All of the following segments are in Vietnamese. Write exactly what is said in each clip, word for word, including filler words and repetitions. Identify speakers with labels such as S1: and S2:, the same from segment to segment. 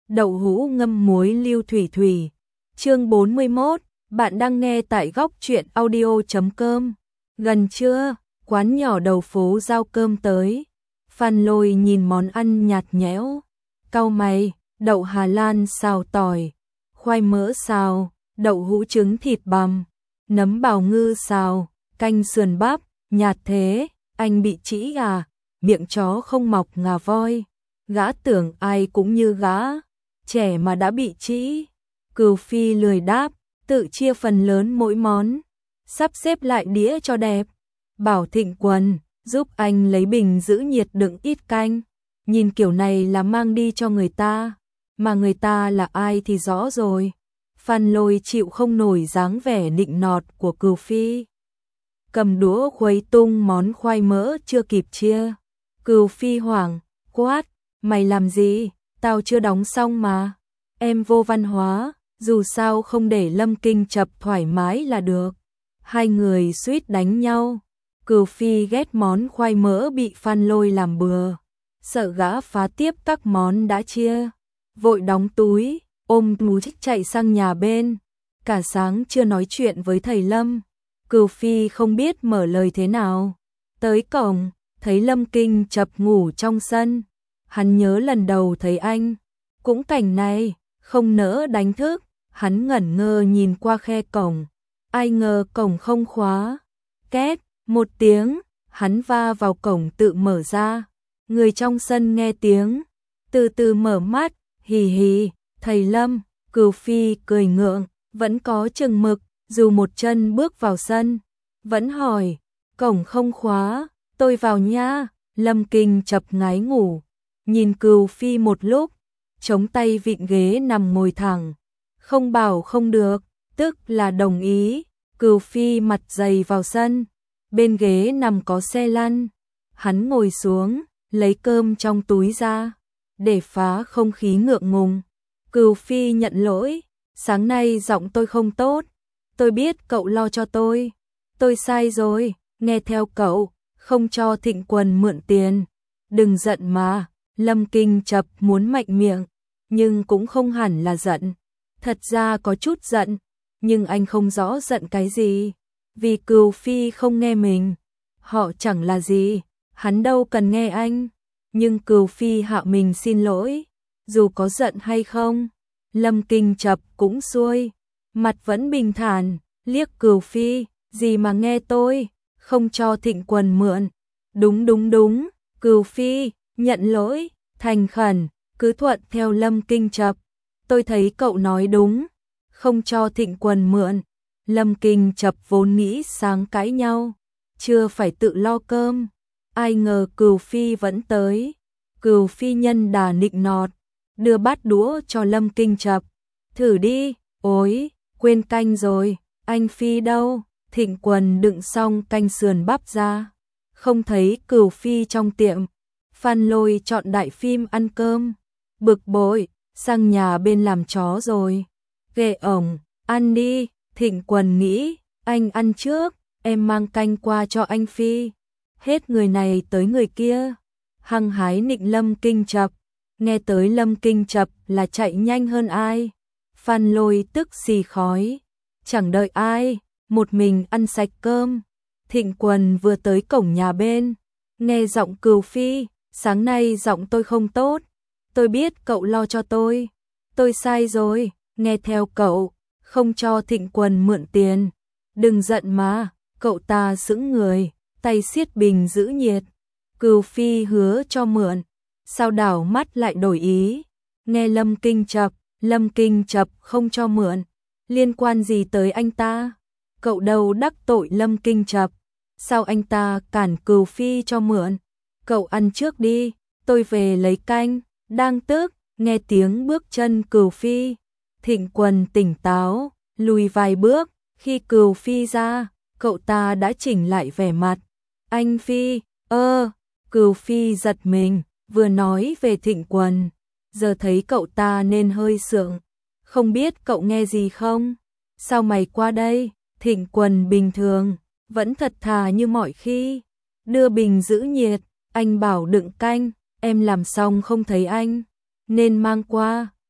S1: đậu hũ ngâm muối lưu thủy thủy. Chương bốn mươi mốt, bạn đang nghe tại góc truyện audio chấm com. Gần trưa, quán nhỏ đầu phố giao cơm tới. Phan Lôi nhìn món ăn nhạt nhẽo, cau mày, đậu Hà Lan xào tỏi, khoai mỡ xào, đậu hũ trứng thịt bằm, nấm bào ngư xào, canh sườn bắp, nhạt thế, anh bị trĩ à, miệng chó không mọc ngà voi. Gã tưởng ai cũng như gã, trẻ mà đã bị trĩ. Cừu Phi lười đáp, tự chia phần lớn mỗi món, sắp xếp lại đĩa cho đẹp. Bảo Thịnh Quần giúp anh lấy bình giữ nhiệt đựng ít canh. Nhìn kiểu này là mang đi cho người ta, mà người ta là ai thì rõ rồi. Phan Lôi chịu không nổi dáng vẻ nịnh nọt của Cừu Phi, cầm đũa khuấy tung món khoai mỡ chưa kịp chia. Cừu Phi hoảng, quát, mày làm gì, tao chưa đóng xong mà. Em vô văn hóa, dù sao không để Lâm Kinh Chập thoải mái là được. Hai người suýt đánh nhau. Cừu Phi ghét món khoai mỡ bị Phan Lôi làm bừa, sợ gã phá tiếp các món đã chia, vội đóng túi, ôm túi chạy sang nhà bên. Cả sáng chưa nói chuyện với thầy Lâm, Cừu Phi không biết mở lời thế nào. Tới cổng, thấy Lâm Kinh Chập ngủ trong sân. Hắn nhớ lần đầu thấy anh cũng cảnh này, không nỡ đánh thức. Hắn ngẩn ngơ nhìn qua khe cổng, ai ngờ cổng không khóa. Két một tiếng, hắn va vào cổng tự mở ra. Người trong sân nghe tiếng, từ từ mở mắt, hì hì, thầy Lâm. Cừu Phi cười ngượng, vẫn có chừng mực, dù một chân bước vào sân, vẫn hỏi, cổng không khóa, tôi vào nha. Lâm Kinh Chập ngái ngủ, nhìn Cừu Phi một lúc, chống tay vịn ghế nằm ngồi thẳng. Không bảo không được, tức là đồng ý. Cừu Phi mặt dày vào sân, bên ghế nằm có xe lăn. Hắn ngồi xuống, lấy cơm trong túi ra, để phá không khí ngượng ngùng. Cừu Phi nhận lỗi, sáng nay giọng tôi không tốt, tôi biết cậu lo cho tôi, tôi sai rồi, nghe theo cậu, không cho Thịnh Quần mượn tiền. Đừng giận mà. Lâm Kinh Chập muốn mạnh miệng, nhưng cũng không hẳn là giận. Thật ra có chút giận, nhưng anh không rõ giận cái gì, vì Cừu Phi không nghe mình. Họ chẳng là gì, hắn đâu cần nghe anh. Nhưng Cừu Phi hạ mình xin lỗi, dù có giận hay không. Lâm Kinh Chập cũng xuôi, mặt vẫn bình thản, liếc Cừu Phi, gì mà nghe tôi, không cho Thịnh Quần mượn. Đúng đúng đúng, Cừu Phi nhận lỗi, thành khẩn, cứ thuận theo Lâm Kinh Chập. Tôi thấy cậu nói đúng, không cho Thịnh Quần mượn. Lâm Kinh Chập vốn nghĩ sáng cãi nhau, chưa phải tự lo cơm. Ai ngờ Cừu Phi vẫn tới. Cừu Phi nhân đà nịnh nọt, đưa bát đũa cho Lâm Kinh Chập. Thử đi, ối, quên canh rồi, anh Phi đâu? Thịnh Quần đựng xong canh sườn bắp ra, không thấy Cừu Phi trong tiệm. Phan Lôi chọn đại phim ăn cơm, bực bội, sang nhà bên làm chó rồi. Ghê ổng, ăn đi. Thịnh Quần nghĩ, anh ăn trước, em mang canh qua cho anh Phi. Hết người này tới người kia, hăng hái nịnh Lâm Kinh Chập. Nghe tới Lâm Kinh Chập là chạy nhanh hơn ai. Phan Lôi tức xì khói, chẳng đợi ai, một mình ăn sạch cơm. Thịnh Quần vừa tới cổng nhà bên, nghe giọng Cừu Phi, sáng nay giọng tôi không tốt, tôi biết cậu lo cho tôi, tôi sai rồi, nghe theo cậu, không cho Thịnh Quần mượn tiền. Đừng giận mà. Cậu ta sững người, tay siết bình giữ nhiệt. Cừu Phi hứa cho mượn, sao đảo mắt lại đổi ý. Nghe Lâm Kinh Chập, Lâm Kinh Chập không cho mượn, liên quan gì tới anh ta? Cậu đâu đắc tội Lâm Kinh Chập, sao anh ta cản Cừu Phi cho mượn? Cậu ăn trước đi, tôi về lấy canh. Đang tức, nghe tiếng bước chân Cừu Phi, Thịnh Quần tỉnh táo, lùi vài bước. Khi Cừu Phi ra, cậu ta đã chỉnh lại vẻ mặt. Anh Phi, ơ, Cừu Phi giật mình, vừa nói về Thịnh Quần, giờ thấy cậu ta nên hơi sượng. Không biết cậu nghe gì không? Sao mày qua đây? Thịnh Quần bình thường, vẫn thật thà như mọi khi. Đưa bình giữ nhiệt, anh bảo đựng canh, em làm xong không thấy anh, nên mang qua,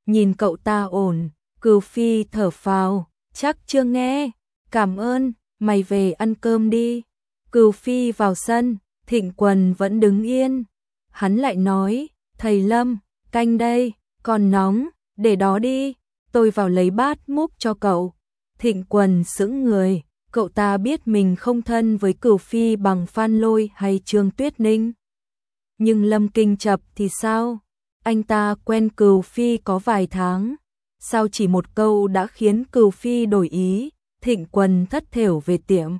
S1: nhìn cậu ta ổn, Cửu Phi thở phào, chắc chưa nghe, cảm ơn, mày về ăn cơm đi. Cửu Phi vào sân, Thịnh Quần vẫn đứng yên. Hắn lại nói, thầy Lâm, canh đây, còn nóng, để đó đi, tôi vào lấy bát múc cho cậu. Thịnh Quần sững người, cậu ta biết mình không thân với Cửu Phi bằng Phan Lôi hay Trương Tuyết Ninh. Nhưng Lâm Kinh Chập thì sao? Anh ta quen Cửu Phi có vài tháng, sao chỉ một câu đã khiến Cửu Phi đổi ý? Thịnh Quần thất thểu về tiệm.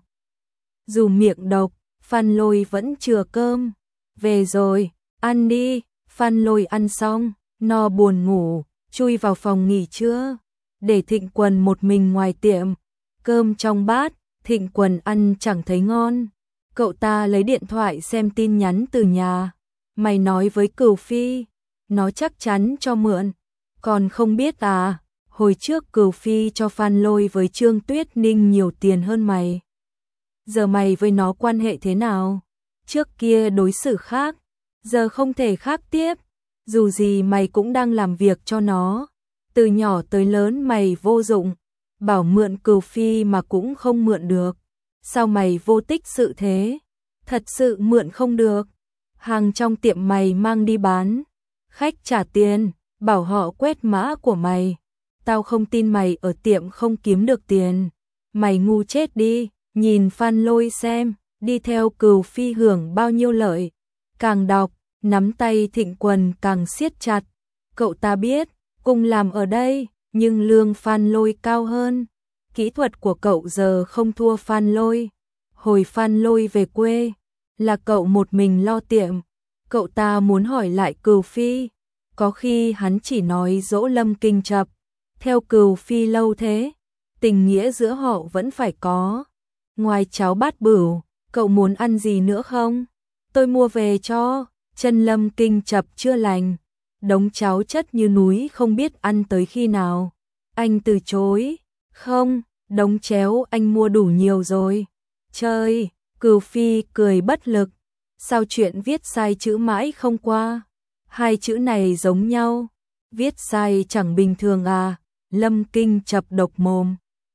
S1: Dù miệng độc, Phan Lôi vẫn chừa cơm. Về rồi, ăn đi. Phan Lôi ăn xong, no buồn ngủ, chui vào phòng nghỉ trưa, để Thịnh Quần một mình ngoài tiệm. Cơm trong bát, Thịnh Quần ăn chẳng thấy ngon. Cậu ta lấy điện thoại xem tin nhắn từ nhà. Mày nói với Cửu Phi, nó chắc chắn cho mượn. Còn không biết à, hồi trước Cửu Phi cho Phan Lôi với Trương Tuyết Ninh nhiều tiền hơn mày. Giờ mày với nó quan hệ thế nào? Trước kia đối xử khác, giờ không thể khác tiếp. Dù gì mày cũng đang làm việc cho nó. Từ nhỏ tới lớn mày vô dụng, bảo mượn Cửu Phi mà cũng không mượn được. Sao mày vô tích sự thế? Thật sự mượn không được. Hàng trong tiệm mày mang đi bán, khách trả tiền, bảo họ quét mã của mày. Tao không tin mày ở tiệm không kiếm được tiền. Mày ngu chết đi. Nhìn Phan Lôi xem, đi theo Cửu Phi hưởng bao nhiêu lợi. Càng đọc, nắm tay Thịnh Quần càng siết chặt. Cậu ta biết, cùng làm ở đây, nhưng lương Phan Lôi cao hơn. Kỹ thuật của cậu giờ không thua Phan Lôi. Hồi Phan Lôi về quê, là cậu một mình lo tiệm. Cậu ta muốn hỏi lại Cửu Phi, có khi hắn chỉ nói dỗ Lâm Kinh Chập. Theo Cửu Phi lâu thế, tình nghĩa giữa họ vẫn phải có. Ngoài cháo bát bửu, cậu muốn ăn gì nữa không? Tôi mua về cho. Chân Lâm Kinh Chập chưa lành, đống cháo chất như núi không biết ăn tới khi nào. Anh từ chối. Không, đống chéo anh mua đủ nhiều rồi. Chơi. Cửu Phi cười bất lực. Sao chuyện viết sai chữ mãi không qua? Hai chữ này giống nhau. Viết sai chẳng bình thường à? Lâm Kinh Chập độc mồm.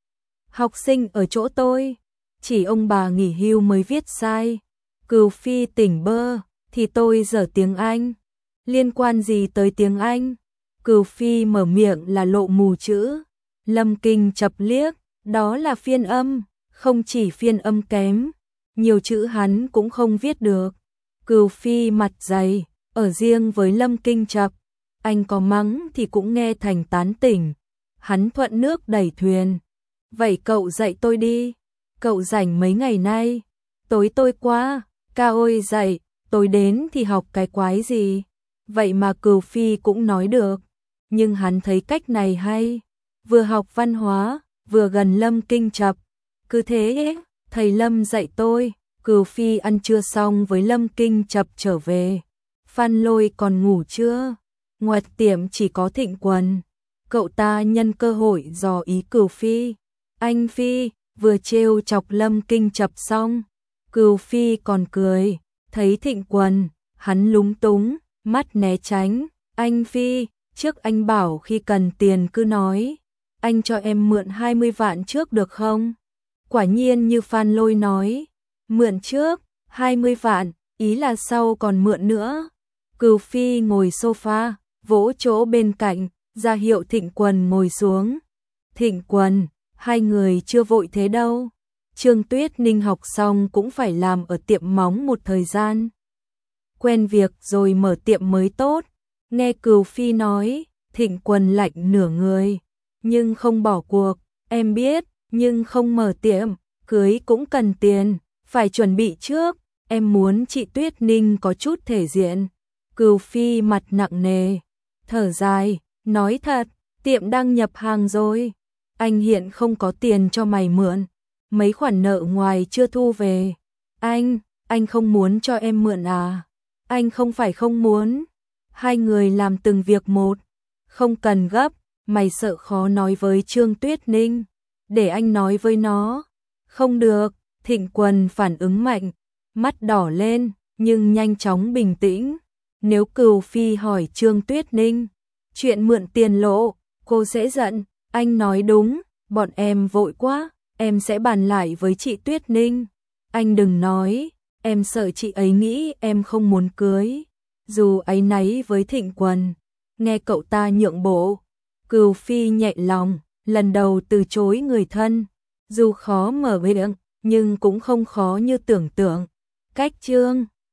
S1: Học sinh ở chỗ tôi, chỉ ông bà nghỉ hưu mới viết sai. Cửu Phi tỉnh bơ, thì tôi dở tiếng Anh. Liên quan gì tới tiếng Anh? Cửu Phi mở miệng là lộ mù chữ. Lâm Kinh Chập liếc, đó là phiên âm, không chỉ phiên âm kém, nhiều chữ hắn cũng không viết được. Cửu Phi mặt dày, ở riêng với Lâm Kinh Chập, anh có mắng thì cũng nghe thành tán tỉnh. Hắn thuận nước đẩy thuyền. Vậy cậu dạy tôi đi. Cậu rảnh mấy ngày nay? Tối tôi qua. Ca ôi dạy, tối đến thì học cái quái gì? Vậy mà Cửu Phi cũng nói được. Nhưng hắn thấy cách này hay. Vừa học văn hóa, vừa gần Lâm Kinh Chập. Cứ thế ấy, thầy Lâm dạy tôi. Cửu Phi ăn trưa xong với Lâm Kinh Chập trở về. Phan Lôi còn ngủ chưa? Ngoài tiệm chỉ có Thịnh Quần. Cậu ta nhân cơ hội dò ý Cửu Phi. Anh Phi, vừa trêu chọc Lâm Kinh Chập xong, Cửu Phi còn cười. Thấy Thịnh Quần, hắn lúng túng, mắt né tránh. Anh Phi, trước anh bảo khi cần tiền cứ nói. Anh cho em mượn hai mươi vạn trước được không? Quả nhiên như Phan Lôi nói. Mượn trước, hai mươi vạn, ý là sau còn mượn nữa. Cửu Phi ngồi sofa, vỗ chỗ bên cạnh, ra hiệu Thịnh Quần ngồi xuống. Thịnh Quần, hai người chưa vội thế đâu. Trương Tuyết Ninh học xong cũng phải làm ở tiệm móng một thời gian. Quen việc rồi mở tiệm mới tốt. Nghe Cửu Phi nói, Thịnh Quần lạnh nửa người. Nhưng không bỏ cuộc, em biết, nhưng không mở tiệm, cưới cũng cần tiền, phải chuẩn bị trước. Em muốn chị Tuyết Ninh có chút thể diện. Cửu Phi mặt nặng nề, thở dài, nói thật, tiệm đang nhập hàng rồi. Anh hiện không có tiền cho mày mượn. Mấy khoản nợ ngoài chưa thu về. Anh, anh không muốn cho em mượn à? Anh không phải không muốn. Hai người làm từng việc một. Không cần gấp, mày sợ khó nói với Trương Tuyết Ninh. Để anh nói với nó. Không được, Thịnh Quần phản ứng mạnh. Mắt đỏ lên, nhưng nhanh chóng bình tĩnh. Nếu Cửu Phi hỏi Trương Tuyết Ninh, Chuyện mượn tiền lộ, cô sẽ giận, anh nói đúng, bọn em vội quá, em sẽ bàn lại với chị Tuyết Ninh. Anh đừng nói, em sợ chị ấy nghĩ em không muốn cưới. Dù áy náy với Thịnh Quần, nghe cậu ta nhượng bộ, Cừu Phi nhẹ lòng, lần đầu từ chối người thân. Dù khó mở miệng, nhưng cũng không khó như tưởng tượng. Cách chương